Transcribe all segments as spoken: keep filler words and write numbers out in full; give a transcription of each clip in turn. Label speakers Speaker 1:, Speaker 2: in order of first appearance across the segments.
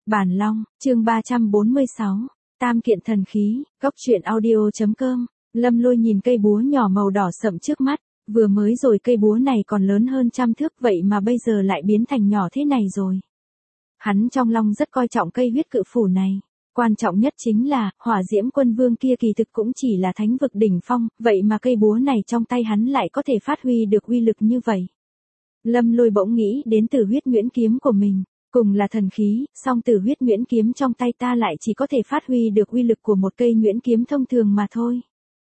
Speaker 1: Bản Long, chương ba trăm bốn mươi sáu, Tam kiện thần khí, góc truyện audio chấm com. Lâm Lôi nhìn cây búa nhỏ màu đỏ sậm trước mắt, vừa mới rồi cây búa này còn lớn hơn trăm thước vậy mà bây giờ lại biến thành nhỏ thế này rồi. Hắn trong lòng rất coi trọng cây huyết cự phủ này. Quan trọng nhất chính là, hỏa diễm quân vương kia kỳ thực cũng chỉ là thánh vực đỉnh phong, vậy mà cây búa này trong tay hắn lại có thể phát huy được uy lực như vậy. Lâm Lôi bỗng nghĩ đến Tử Huyết Nguyễn kiếm của mình, cùng là thần khí, song Tử Huyết Nguyễn kiếm trong tay ta lại chỉ có thể phát huy được uy lực của một cây Nguyễn kiếm thông thường mà thôi.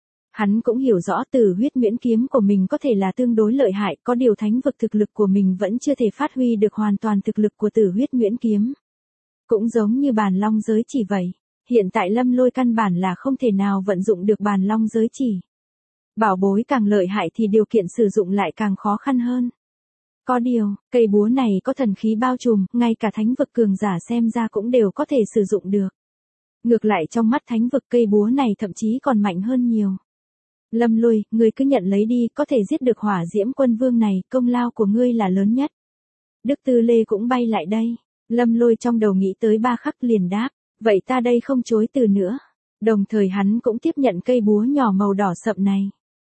Speaker 1: Hắn cũng hiểu rõ Tử Huyết Nguyễn kiếm của mình có thể là tương đối lợi hại, có điều thánh vực thực lực của mình vẫn chưa thể phát huy được hoàn toàn thực lực của Tử Huyết Nguyễn kiếm. Cũng giống như Bàn Long giới chỉ vậy, hiện tại Lâm Lôi căn bản là không thể nào vận dụng được Bàn Long giới chỉ. Bảo bối càng lợi hại thì điều kiện sử dụng lại càng khó khăn hơn. Có điều, cây búa này có thần khí bao trùm, ngay cả thánh vực cường giả xem ra cũng đều có thể sử dụng được. Ngược lại trong mắt thánh vực cây búa này thậm chí còn mạnh hơn nhiều. Lâm Lôi, ngươi cứ nhận lấy đi, có thể giết được hỏa diễm quân vương này, công lao của ngươi là lớn nhất. Đức Tư Lê cũng bay lại đây. Lâm Lôi trong đầu nghĩ tới ba khắc liền đáp, vậy ta đây không chối từ nữa. Đồng thời hắn cũng tiếp nhận cây búa nhỏ màu đỏ sậm này.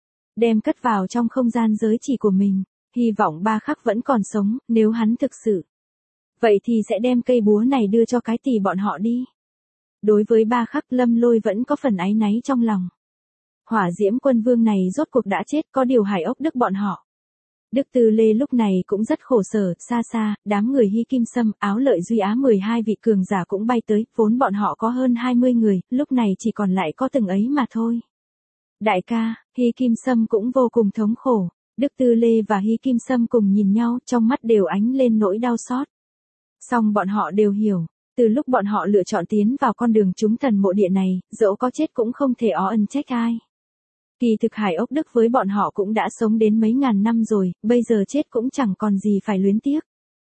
Speaker 1: Đem cất vào trong không gian giới chỉ của mình, hy vọng ba khắc vẫn còn sống, nếu hắn thực sự. Vậy thì sẽ đem cây búa này đưa cho cái tỷ bọn họ đi. Đối với ba khắc Lâm Lôi vẫn có phần áy náy trong lòng. Hỏa diễm quân vương này rốt cuộc đã chết, có điều Hải Ốc Đức bọn họ. Đức Tư Lê lúc này cũng rất khổ sở, xa xa, đám người Hy Kim Sâm, Áo Lợi Duy Á mười hai vị cường giả cũng bay tới, vốn bọn họ có hơn hai mươi người, lúc này chỉ còn lại có từng ấy mà thôi. Đại ca, Hy Kim Sâm cũng vô cùng thống khổ, Đức Tư Lê và Hy Kim Sâm cùng nhìn nhau, trong mắt đều ánh lên nỗi đau xót. Song bọn họ đều hiểu, từ lúc bọn họ lựa chọn tiến vào con đường chúng thần mộ địa này, dẫu có chết cũng không thể ó ân trách ai. Kỳ thực Hải Ốc Đức với bọn họ cũng đã sống đến mấy ngàn năm rồi, bây giờ chết cũng chẳng còn gì phải luyến tiếc.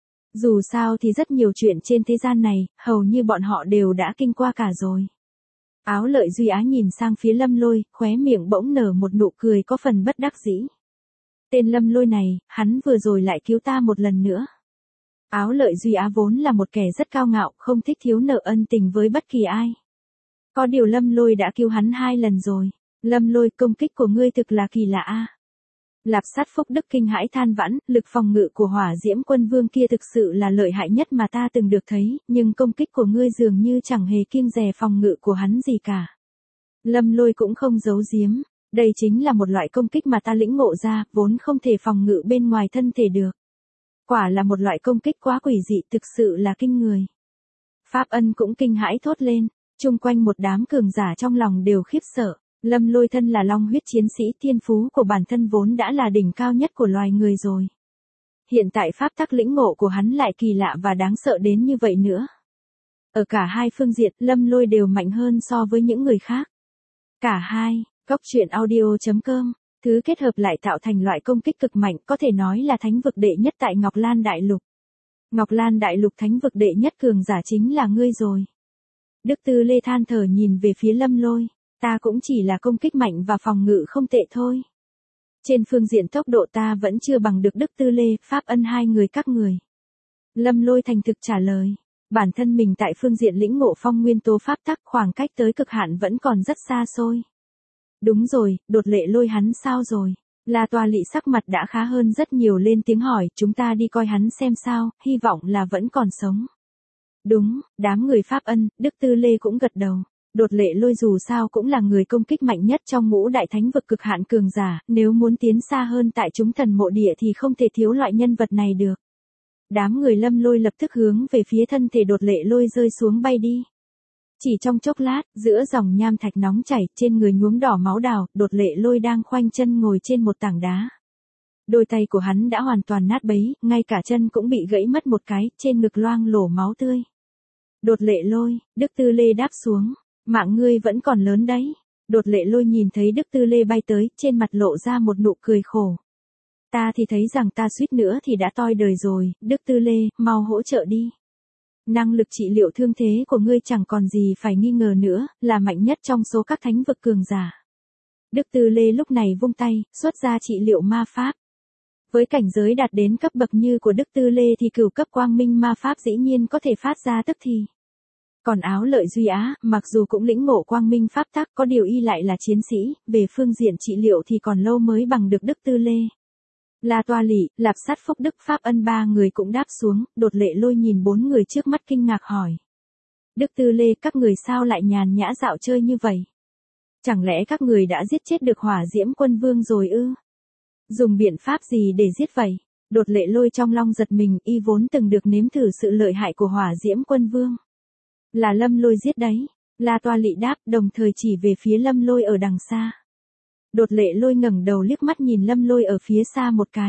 Speaker 1: Dù sao thì rất nhiều chuyện trên thế gian này, hầu như bọn họ đều đã kinh qua cả rồi. Áo Lợi Duy Á nhìn sang phía Lâm Lôi, khóe miệng bỗng nở một nụ cười có phần bất đắc dĩ. Tên Lâm Lôi này, hắn vừa rồi lại cứu ta một lần nữa. Áo Lợi Duy Á vốn là một kẻ rất cao ngạo, không thích thiếu nợ ân tình với bất kỳ ai. Có điều Lâm Lôi đã cứu hắn hai lần rồi. Lâm Lôi, công kích của ngươi thực là kỳ lạ a. Lạp Sát Phúc Đức kinh hãi than vãn, lực phòng ngự của hỏa diễm quân vương kia thực sự là lợi hại nhất mà ta từng được thấy, nhưng công kích của ngươi dường như chẳng hề kiêng dè phòng ngự của hắn gì cả. Lâm Lôi cũng không giấu giếm, đây chính là một loại công kích mà ta lĩnh ngộ ra, vốn không thể phòng ngự bên ngoài thân thể được. Quả là một loại công kích quá quỷ dị, thực sự là kinh người. Pháp Ân cũng kinh hãi thốt lên, chung quanh một đám cường giả trong lòng đều khiếp sợ. Lâm Lôi thân là long huyết chiến sĩ, thiên phú của bản thân vốn đã là đỉnh cao nhất của loài người rồi. Hiện tại pháp tắc lĩnh ngộ của hắn lại kỳ lạ và đáng sợ đến như vậy nữa. Ở cả hai phương diện, Lâm Lôi đều mạnh hơn so với những người khác. Cả hai, góc truyện audio chấm com, thứ kết hợp lại tạo thành loại công kích cực mạnh, có thể nói là thánh vực đệ nhất tại Ngọc Lan Đại Lục. Ngọc Lan Đại Lục thánh vực đệ nhất cường giả chính là ngươi rồi. Đức Tư Lê than thở nhìn về phía Lâm Lôi. Ta cũng chỉ là công kích mạnh và phòng ngự không tệ thôi. Trên phương diện tốc độ ta vẫn chưa bằng được Đức Tư Lê, Pháp Ân hai người các người. Lâm Lôi thành thực trả lời. Bản thân mình tại phương diện lĩnh ngộ phong nguyên tố pháp tắc, khoảng cách tới cực hạn vẫn còn rất xa xôi. Đúng rồi, Đột Lệ Lôi hắn sao rồi? La Toa Lị sắc mặt đã khá hơn rất nhiều, lên tiếng hỏi, chúng ta đi coi hắn xem sao, hy vọng là vẫn còn sống. Đúng, đám người Pháp Ân, Đức Tư Lê cũng gật đầu. Đột Lệ Lôi dù sao cũng là người công kích mạnh nhất trong ngũ đại thánh vực cực hạn cường giả, nếu muốn tiến xa hơn tại chúng thần mộ địa thì không thể thiếu loại nhân vật này được. Đám người Lâm Lôi lập tức hướng về phía thân thể Đột Lệ Lôi rơi xuống bay đi. Chỉ trong chốc lát, giữa dòng nham thạch nóng chảy, trên người nhuốm đỏ máu đào, Đột Lệ Lôi đang khoanh chân ngồi trên một tảng đá. Đôi tay của hắn đã hoàn toàn nát bấy, ngay cả chân cũng bị gãy mất một cái, trên ngực loang lổ máu tươi. Đột Lệ Lôi, Đức Tư Lê đáp xuống. Mạng ngươi vẫn còn lớn đấy. Đột Lệ Lôi nhìn thấy Đức Tư Lê bay tới, trên mặt lộ ra một nụ cười khổ. Ta thì thấy rằng ta suýt nữa thì đã toi đời rồi, Đức Tư Lê, mau hỗ trợ đi. Năng lực trị liệu thương thế của ngươi chẳng còn gì phải nghi ngờ nữa, là mạnh nhất trong số các thánh vực cường giả. Đức Tư Lê lúc này vung tay, xuất ra trị liệu ma pháp. Với cảnh giới đạt đến cấp bậc như của Đức Tư Lê thì cửu cấp quang minh ma pháp dĩ nhiên có thể phát ra tức thì. Còn Áo Lợi Duy Á, mặc dù cũng lĩnh ngộ quang minh pháp tắc, có điều y lại là chiến sĩ, về phương diện trị liệu thì còn lâu mới bằng được Đức Tư Lê. La Toa Lỵ, Lạp Sát Phúc Đức Pháp Ân ba người cũng đáp xuống, Đột Lệ Lôi nhìn bốn người trước mắt kinh ngạc hỏi. Đức Tư Lê, các người sao lại nhàn nhã dạo chơi như vậy? Chẳng lẽ các người đã giết chết được Hỏa Diễm Quân Vương rồi ư? Dùng biện pháp gì để giết vậy? Đột Lệ Lôi trong lòng giật mình, y vốn từng được nếm thử sự lợi hại của Hỏa Diễm Quân Vương. Là Lâm Lôi giết đấy. La Toa Lỵ đáp, đồng thời chỉ về phía Lâm Lôi ở đằng xa. Đột Lệ Lôi ngẩng đầu liếc mắt nhìn Lâm Lôi ở phía xa một cái.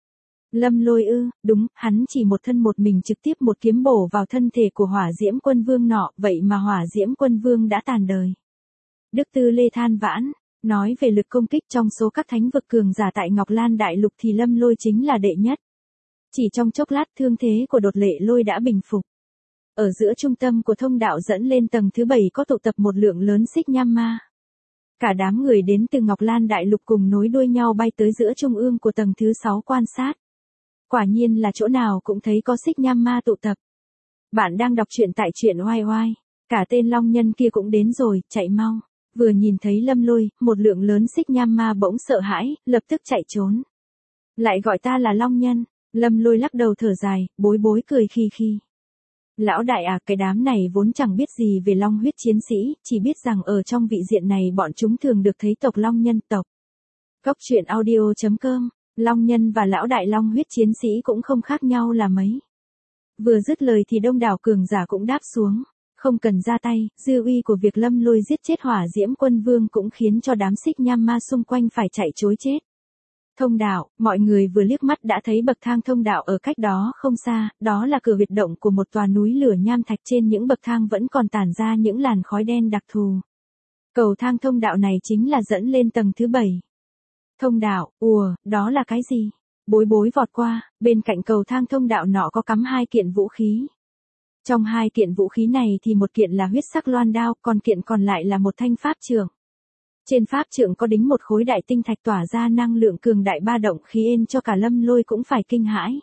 Speaker 1: Lâm Lôi ư, đúng, hắn chỉ một thân một mình trực tiếp một kiếm bổ vào thân thể của Hỏa Diễm Quân Vương nọ, vậy mà Hỏa Diễm Quân Vương đã tàn đời. Đức Tư Lê than vãn, nói về lực công kích trong số các thánh vực cường giả tại Ngọc Lan Đại Lục thì Lâm Lôi chính là đệ nhất. Chỉ trong chốc lát thương thế của Đột Lệ Lôi đã bình phục. Ở giữa trung tâm của thông đạo dẫn lên tầng thứ bảy có tụ tập một lượng lớn xích nham ma. Cả đám người đến từ Ngọc Lan Đại Lục cùng nối đuôi nhau bay tới giữa trung ương của tầng thứ sáu quan sát. Quả nhiên là chỗ nào cũng thấy có xích nham ma tụ tập. Bạn đang đọc truyện tại truyện oai oai. Cả tên long nhân kia cũng đến rồi, chạy mau. Vừa nhìn thấy Lâm Lôi, một lượng lớn xích nham ma bỗng sợ hãi, lập tức chạy trốn. Lại gọi ta là long nhân. Lâm Lôi lắc đầu thở dài, bối bối cười khi khi. Lão đại à, cái đám này vốn chẳng biết gì về long huyết chiến sĩ, chỉ biết rằng ở trong vị diện này bọn chúng thường được thấy tộc long nhân tộc. Cốc truyện audio chấm com, long nhân và lão đại long huyết chiến sĩ cũng không khác nhau là mấy. Vừa dứt lời thì đông đảo cường giả cũng đáp xuống, không cần ra tay, dư uy của việc Lâm Lôi giết chết Hỏa Diễm Quân Vương cũng khiến cho đám xích nham ma xung quanh phải chạy trối chết. Thông đạo, mọi người vừa liếc mắt đã thấy bậc thang thông đạo ở cách đó không xa, đó là cửa huyệt động của một tòa núi lửa nham thạch, trên những bậc thang vẫn còn tản ra những làn khói đen đặc thù. Cầu thang thông đạo này chính là dẫn lên tầng thứ bảy. Thông đạo, ùa, đó là cái gì? Bối bối vọt qua, bên cạnh cầu thang thông đạo nọ có cắm hai kiện vũ khí. Trong hai kiện vũ khí này thì một kiện là huyết sắc loan đao, còn kiện còn lại là một thanh pháp trượng. Trên pháp trượng có đính một khối đại tinh thạch tỏa ra năng lượng cường đại ba động khí ên cho cả Lâm Lôi cũng phải kinh hãi.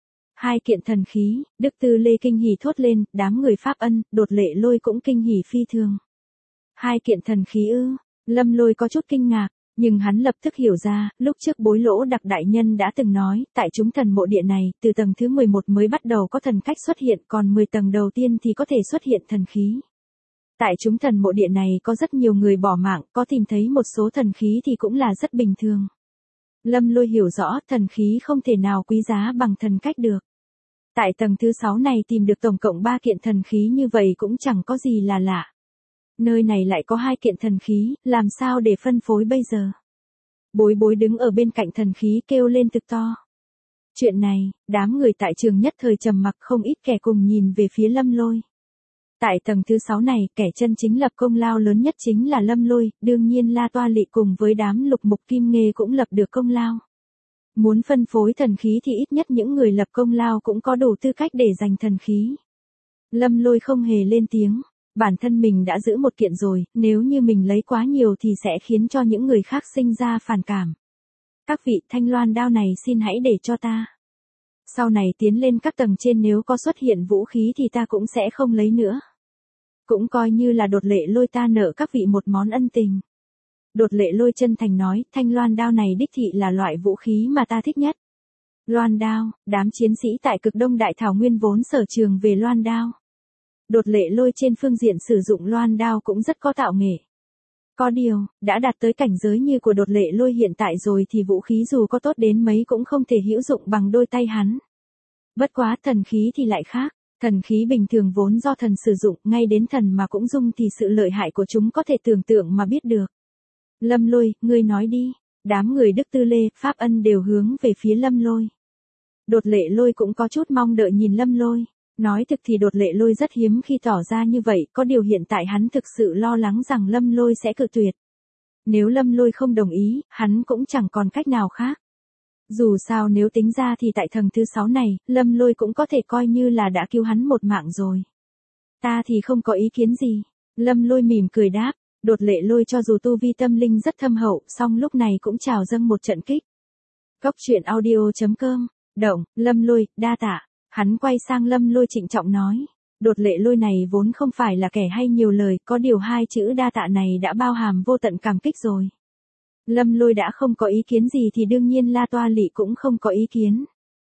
Speaker 1: Hai kiện thần khí, Đức Tư Lê kinh hỉ thốt lên, đám người Pháp Ân, Đột Lệ Lôi cũng kinh hỉ phi thường. Hai kiện thần khí ư? Lâm Lôi có chút kinh ngạc, nhưng hắn lập tức hiểu ra, lúc trước Bối Lỗ Đặc đại nhân đã từng nói, tại chúng thần mộ địa này, từ tầng thứ mười một mới bắt đầu có thần cách xuất hiện, còn mười tầng đầu tiên thì có thể xuất hiện thần khí. Tại chúng thần mộ địa này có rất nhiều người bỏ mạng, có tìm thấy một số thần khí thì cũng là rất bình thường. Lâm Lôi hiểu rõ thần khí không thể nào quý giá bằng thần cách được. Tại tầng thứ sáu này tìm được tổng cộng ba kiện thần khí như vậy cũng chẳng có gì là lạ. Nơi này lại có hai kiện thần khí, làm sao để phân phối bây giờ? Bối bối đứng ở bên cạnh thần khí kêu lên thực to. Chuyện này, đám người tại trường nhất thời trầm mặc, không ít kẻ cùng nhìn về phía Lâm Lôi. Tại tầng thứ sáu này, kẻ chân chính lập công lao lớn nhất chính là Lâm Lôi, đương nhiên La Toa Lỵ cùng với đám lục mục kim nghê cũng lập được công lao. Muốn phân phối thần khí thì ít nhất những người lập công lao cũng có đủ tư cách để giành thần khí. Lâm Lôi không hề lên tiếng, bản thân mình đã giữ một kiện rồi, nếu như mình lấy quá nhiều thì sẽ khiến cho những người khác sinh ra phản cảm. Các vị, thanh loan đao này xin hãy để cho ta. Sau này tiến lên các tầng trên nếu có xuất hiện vũ khí thì ta cũng sẽ không lấy nữa. Cũng coi như là Đột Lệ Lôi ta nợ các vị một món ân tình. Đột Lệ Lôi chân thành nói, thanh loan đao này đích thị là loại vũ khí mà ta thích nhất. Loan đao, đám chiến sĩ tại cực đông đại thảo nguyên vốn sở trường về loan đao. Đột Lệ Lôi trên phương diện sử dụng loan đao cũng rất có tạo nghệ. Có điều, đã đạt tới cảnh giới như của Đột Lệ Lôi hiện tại rồi thì vũ khí dù có tốt đến mấy cũng không thể hữu dụng bằng đôi tay hắn. Bất quá thần khí thì lại khác. Thần khí bình thường vốn do thần sử dụng, ngay đến thần mà cũng dung thì sự lợi hại của chúng có thể tưởng tượng mà biết được. Lâm Lôi, ngươi nói đi. Đám người Đức Tư Lê, Pháp Ân đều hướng về phía Lâm Lôi. Đột Lệ Lôi cũng có chút mong đợi nhìn Lâm Lôi. Nói thực thì Đột Lệ Lôi rất hiếm khi tỏ ra như vậy, có điều hiện tại hắn thực sự lo lắng rằng Lâm Lôi sẽ cự tuyệt. Nếu Lâm Lôi không đồng ý, hắn cũng chẳng còn cách nào khác. Dù sao nếu tính ra thì tại tầng thứ sáu này, Lâm Lôi cũng có thể coi như là đã cứu hắn một mạng rồi. Ta thì không có ý kiến gì. Lâm Lôi mỉm cười đáp, Đột Lệ Lôi cho dù tu vi tâm linh rất thâm hậu, song lúc này cũng trào dâng một trận kích. Cốc truyện audio chấm com, động, Lâm Lôi, đa tạ. Hắn quay sang Lâm Lôi trịnh trọng nói, Đột Lệ Lôi này vốn không phải là kẻ hay nhiều lời, có điều hai chữ đa tạ này đã bao hàm vô tận cảm kích rồi. Lâm Lôi đã không có ý kiến gì thì đương nhiên La Toa Lị cũng không có ý kiến.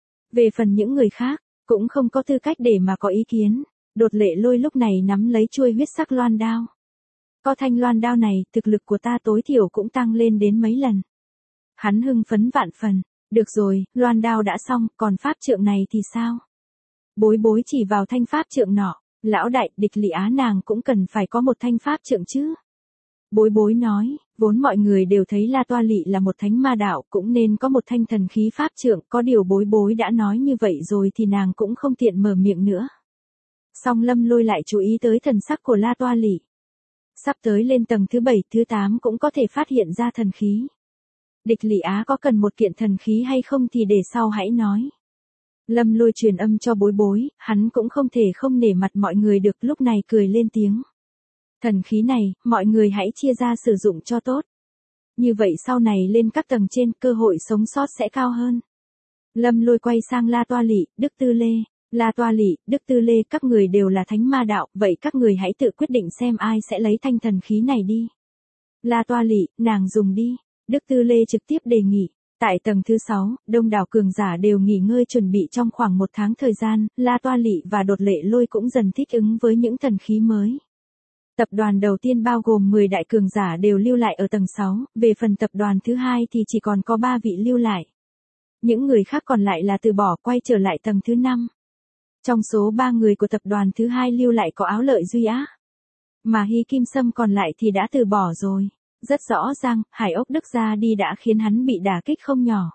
Speaker 1: Về phần những người khác, cũng không có tư cách để mà có ý kiến. Đột Lệ Lôi lúc này nắm lấy chuôi huyết sắc loan đao. Có thanh loan đao này, thực lực của ta tối thiểu cũng tăng lên đến mấy lần. Hắn hưng phấn vạn phần. Được rồi, loan đao đã xong, còn pháp trượng này thì sao? Bối bối chỉ vào thanh pháp trượng nọ. Lão đại, Địch Lị Á nàng cũng cần phải có một thanh pháp trượng chứ. Bối bối nói, vốn mọi người đều thấy La Toa Lị là một thánh ma đạo, cũng nên có một thanh thần khí pháp trượng, có điều bối bối đã nói như vậy rồi thì nàng cũng không tiện mở miệng nữa. Song Lâm Lôi lại chú ý tới thần sắc của La Toa Lị. Sắp tới lên tầng thứ bảy, thứ tám cũng có thể phát hiện ra thần khí. Địch Lị Á có cần một kiện thần khí hay không thì để sau hãy nói. Lâm Lôi truyền âm cho bối bối, hắn cũng không thể không nể mặt mọi người được, lúc này cười lên tiếng. Thần khí này, mọi người hãy chia ra sử dụng cho tốt. Như vậy sau này lên các tầng trên, cơ hội sống sót sẽ cao hơn. Lâm Lôi quay sang La Toa Lị, Đức Tư Lê. La Toa Lị, Đức Tư Lê, các người đều là thánh ma đạo, vậy các người hãy tự quyết định xem ai sẽ lấy thanh thần khí này đi. La Toa Lị, nàng dùng đi. Đức Tư Lê trực tiếp đề nghị. Tại tầng thứ sáu, đông đảo cường giả đều nghỉ ngơi chuẩn bị trong khoảng một tháng thời gian, La Toa Lị và Đột Lệ Lôi cũng dần thích ứng với những thần khí mới. Tập đoàn đầu tiên bao gồm mười đại cường giả đều lưu lại ở tầng sáu, về phần tập đoàn thứ hai thì chỉ còn có ba vị lưu lại. Những người khác còn lại là từ bỏ quay trở lại tầng thứ năm. Trong số ba người của tập đoàn thứ hai lưu lại có Áo Lợi Duy Á. Mà Hy Kim Sâm còn lại thì đã từ bỏ rồi. Rất rõ ràng, Hải Ốc Đức ra đi đã khiến hắn bị đả kích không nhỏ.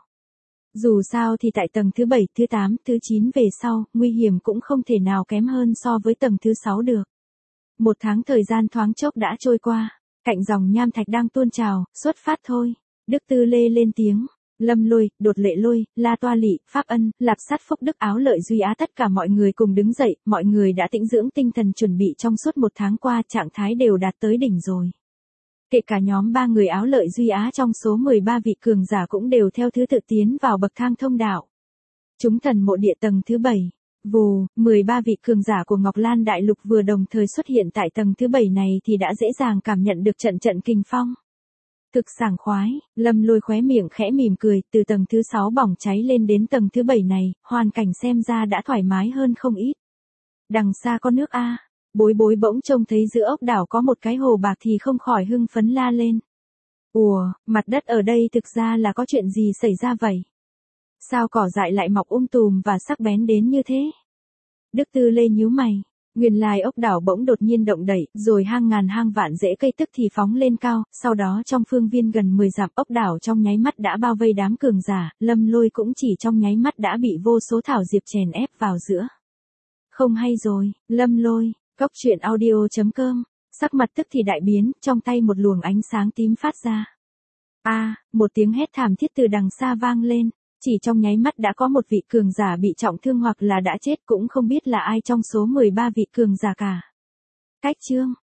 Speaker 1: Dù sao thì tại tầng thứ bảy, thứ tám, thứ chín về sau, nguy hiểm cũng không thể nào kém hơn so với tầng thứ sáu được. Một tháng thời gian thoáng chốc đã trôi qua, cạnh dòng nham thạch đang tuôn trào, xuất phát thôi. Đức Tư Lê lên tiếng, Lâm Lôi, Đột Lệ Lôi, La Toa Lị, Pháp Ân, Lạp Sát Phúc Đức, Áo Lợi Duy Á, tất cả mọi người cùng đứng dậy, mọi người đã tĩnh dưỡng tinh thần chuẩn bị trong suốt một tháng qua, trạng thái đều đạt tới đỉnh rồi. Kể cả nhóm ba người Áo Lợi Duy Á trong số mười ba vị cường giả cũng đều theo thứ tự tiến vào bậc thang thông đạo. Chúng thần mộ địa tầng thứ bảy. Vù, mười ba vị cường giả của Ngọc Lan Đại Lục vừa đồng thời xuất hiện tại tầng thứ bảy này thì đã dễ dàng cảm nhận được trận trận kình phong. Thực sảng khoái, Lâm Lôi khóe miệng khẽ mỉm cười, từ tầng thứ sáu bỏng cháy lên đến tầng thứ bảy này, hoàn cảnh xem ra đã thoải mái hơn không ít. Đằng xa có nước a. Bối bối bỗng trông thấy giữa ốc đảo có một cái hồ bạc thì không khỏi hưng phấn la lên. Ủa, mặt đất ở đây thực ra là có chuyện gì xảy ra vậy? Sao cỏ dại lại mọc um tùm và sắc bén đến như thế? Đức Tư Lê nhíu mày. Nguyên lai ốc đảo bỗng đột nhiên động đẩy, rồi hang ngàn hang vạn rễ cây tức thì phóng lên cao, sau đó trong phương viên gần mười dặm ốc đảo trong nháy mắt đã bao vây đám cường giả, Lâm Lôi cũng chỉ trong nháy mắt đã bị vô số thảo diệp chèn ép vào giữa. Không hay rồi, Lâm Lôi. Cốc truyện audio chấm com, sắc mặt tức thì đại biến, trong tay một luồng ánh sáng tím phát ra. A, à, một tiếng hét thảm thiết từ đằng xa vang lên, chỉ trong nháy mắt đã có một vị cường giả bị trọng thương hoặc là đã chết, cũng không biết là ai trong số mười ba vị cường giả cả. Cách chương